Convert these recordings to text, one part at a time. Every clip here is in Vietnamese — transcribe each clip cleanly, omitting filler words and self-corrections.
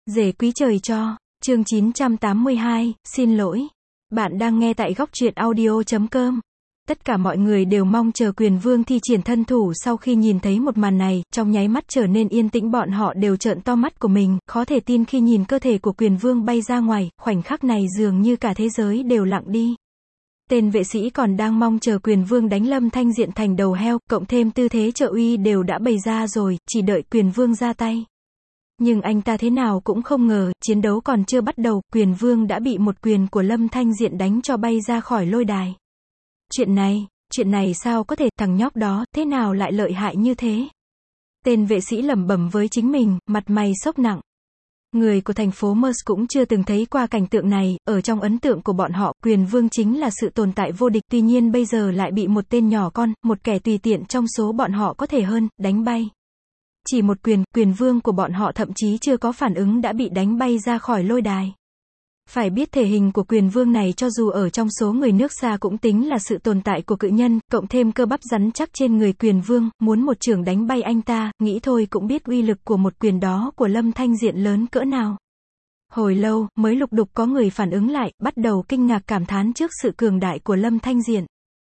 Rể quý trời cho, chương 982, xin lỗi. Bạn đang nghe tại góc truyện audio.com. Tất cả mọi người đều mong chờ Quyền Vương thi triển thân thủ. Sau khi nhìn thấy một màn này, trong nháy mắt trở nên yên tĩnh, bọn họ đều trợn to mắt của mình, khó thể tin khi nhìn cơ thể của Quyền Vương bay ra ngoài, khoảnh khắc này dường như cả thế giới đều lặng đi. Tên vệ sĩ còn đang mong chờ Quyền Vương đánh Lâm Thanh Diện thành đầu heo, cộng thêm tư thế trợ uy đều đã bày ra rồi, chỉ đợi Quyền Vương ra tay. Nhưng anh ta thế nào cũng không ngờ, chiến đấu còn chưa bắt đầu, Quyền Vương đã bị một quyền của Lâm Thanh Diện đánh cho bay ra khỏi lôi đài. Chuyện này sao có thể, thằng nhóc đó, thế nào lại lợi hại như thế? Tên vệ sĩ lẩm bẩm với chính mình, mặt mày sốc nặng. Người của thành phố Mers cũng chưa từng thấy qua cảnh tượng này, ở trong ấn tượng của bọn họ, Quyền Vương chính là sự tồn tại vô địch, tuy nhiên bây giờ lại bị một tên nhỏ con, một kẻ tùy tiện trong số bọn họ có thể hơn, đánh bay. Chỉ một quyền, Quyền Vương của bọn họ thậm chí chưa có phản ứng đã bị đánh bay ra khỏi lôi đài. Phải biết thể hình của Quyền Vương này cho dù ở trong số người nước xa cũng tính là sự tồn tại của cự nhân, cộng thêm cơ bắp rắn chắc trên người Quyền Vương, muốn một chưởng đánh bay anh ta, nghĩ thôi cũng biết uy lực của một quyền đó của Lâm Thanh Diện lớn cỡ nào. Hồi lâu, mới lục đục có người phản ứng lại, bắt đầu kinh ngạc cảm thán trước sự cường đại của Lâm Thanh Diện.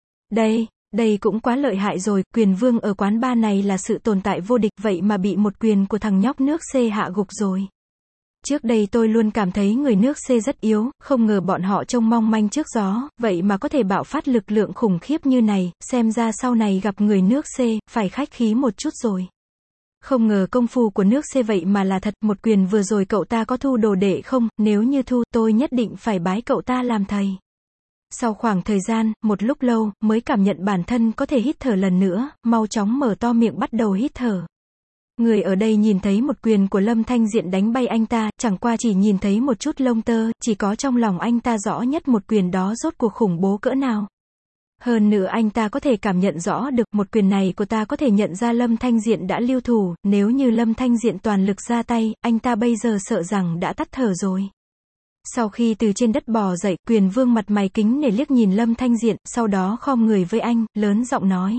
Đây cũng quá lợi hại rồi, Quyền Vương ở quán bar này là sự tồn tại vô địch, vậy mà bị một quyền của thằng nhóc nước C hạ gục rồi. Trước đây tôi luôn cảm thấy người nước C rất yếu, không ngờ bọn họ trông mong manh trước gió, vậy mà có thể bạo phát lực lượng khủng khiếp như này, xem ra sau này gặp người nước C, phải khách khí một chút rồi. Không ngờ công phu của nước C vậy mà là thật, một quyền vừa rồi cậu ta có thu đồ đệ không, nếu như thu, tôi nhất định phải bái cậu ta làm thầy. Sau khoảng thời gian, một lúc lâu, mới cảm nhận bản thân có thể hít thở lần nữa, mau chóng mở to miệng bắt đầu hít thở. Người ở đây nhìn thấy một quyền của Lâm Thanh Diện đánh bay anh ta, chẳng qua chỉ nhìn thấy một chút lông tơ, chỉ có trong lòng anh ta rõ nhất một quyền đó rốt cuộc khủng bố cỡ nào. Hơn nữa anh ta có thể cảm nhận rõ được, một quyền này của ta có thể nhận ra Lâm Thanh Diện đã lưu thủ, nếu như Lâm Thanh Diện toàn lực ra tay, anh ta bây giờ sợ rằng đã tắt thở rồi. Sau khi từ trên đất bò dậy, Quyền Vương mặt mày kính nể liếc nhìn Lâm Thanh Diện, sau đó khom người với anh, lớn giọng nói.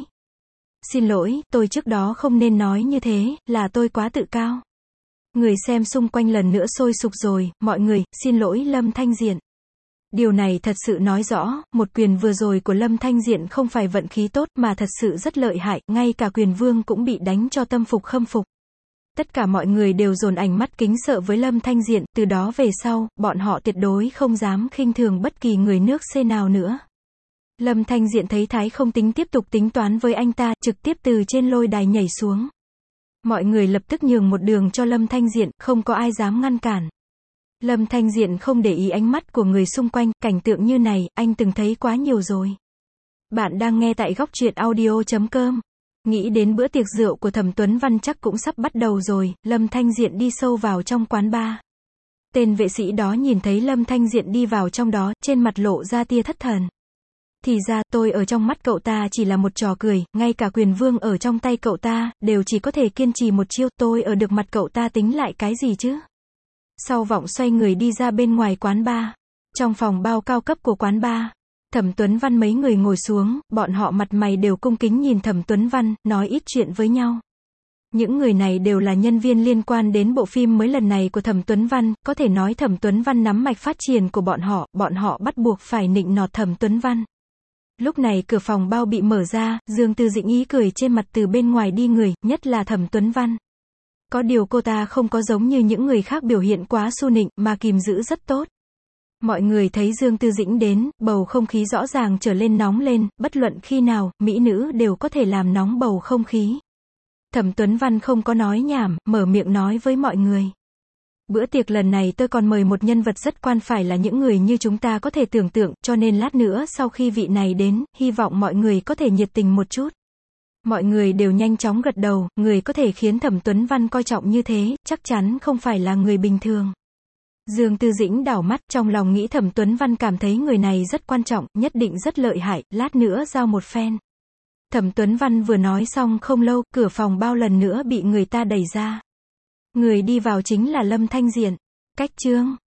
Xin lỗi, tôi trước đó không nên nói như thế, là tôi quá tự cao. Người xem xung quanh lần nữa sôi sục rồi, mọi người, xin lỗi Lâm Thanh Diện. Điều này thật sự nói rõ, một quyền vừa rồi của Lâm Thanh Diện không phải vận khí tốt mà thật sự rất lợi hại, ngay cả Quyền Vương cũng bị đánh cho tâm phục khâm phục. Tất cả mọi người đều dồn ánh mắt kính sợ với Lâm Thanh Diện, từ đó về sau, bọn họ tuyệt đối không dám khinh thường bất kỳ người nước C nào nữa. Lâm Thanh Diện thấy thái không tính tiếp tục tính toán với anh ta, trực tiếp từ trên lôi đài nhảy xuống. Mọi người lập tức nhường một đường cho Lâm Thanh Diện, không có ai dám ngăn cản. Lâm Thanh Diện không để ý ánh mắt của người xung quanh, cảnh tượng như này, anh từng thấy quá nhiều rồi. Bạn đang nghe tại góc truyện audio.com. Nghĩ đến bữa tiệc rượu của Thẩm Tuấn Văn chắc cũng sắp bắt đầu rồi, Lâm Thanh Diện đi sâu vào trong quán bar. Tên vệ sĩ đó nhìn thấy Lâm Thanh Diện đi vào trong đó, trên mặt lộ ra tia thất thần. Thì ra, tôi ở trong mắt cậu ta chỉ là một trò cười, ngay cả Quyền Vương ở trong tay cậu ta, đều chỉ có thể kiên trì một chiêu, tôi ở được mặt cậu ta tính lại cái gì chứ? Sau vọng xoay người đi ra bên ngoài quán bar. Trong phòng bao cao cấp của quán bar, Thẩm Tuấn Văn mấy người ngồi xuống, bọn họ mặt mày đều cung kính nhìn Thẩm Tuấn Văn, nói ít chuyện với nhau. Những người này đều là nhân viên liên quan đến bộ phim mới lần này của Thẩm Tuấn Văn, có thể nói Thẩm Tuấn Văn nắm mạch phát triển của bọn họ bắt buộc phải nịnh nọt Thẩm Tuấn Văn. Lúc này cửa phòng bao bị mở ra, Dương Tư Dĩnh ý cười trên mặt từ bên ngoài đi người, nhất là Thẩm Tuấn Văn. Có điều cô ta không có giống như những người khác biểu hiện quá su nịnh, mà kìm giữ rất tốt. Mọi người thấy Dương Tư Dĩnh đến, bầu không khí rõ ràng trở lên nóng lên, bất luận khi nào, mỹ nữ đều có thể làm nóng bầu không khí. Thẩm Tuấn Văn không có nói nhảm, mở miệng nói với mọi người. Bữa tiệc lần này tôi còn mời một nhân vật rất quan, phải là những người như chúng ta có thể tưởng tượng, cho nên lát nữa sau khi vị này đến, hy vọng mọi người có thể nhiệt tình một chút. Mọi người đều nhanh chóng gật đầu, người có thể khiến Thẩm Tuấn Văn coi trọng như thế, chắc chắn không phải là người bình thường. Dương Tư Dĩnh đảo mắt, trong lòng nghĩ Thẩm Tuấn Văn cảm thấy người này rất quan trọng, nhất định rất lợi hại, lát nữa giao một phen. Thẩm Tuấn Văn vừa nói xong không lâu, cửa phòng bao lần nữa bị người ta đẩy ra. Người đi vào chính là Lâm Thanh Diện. Cách chương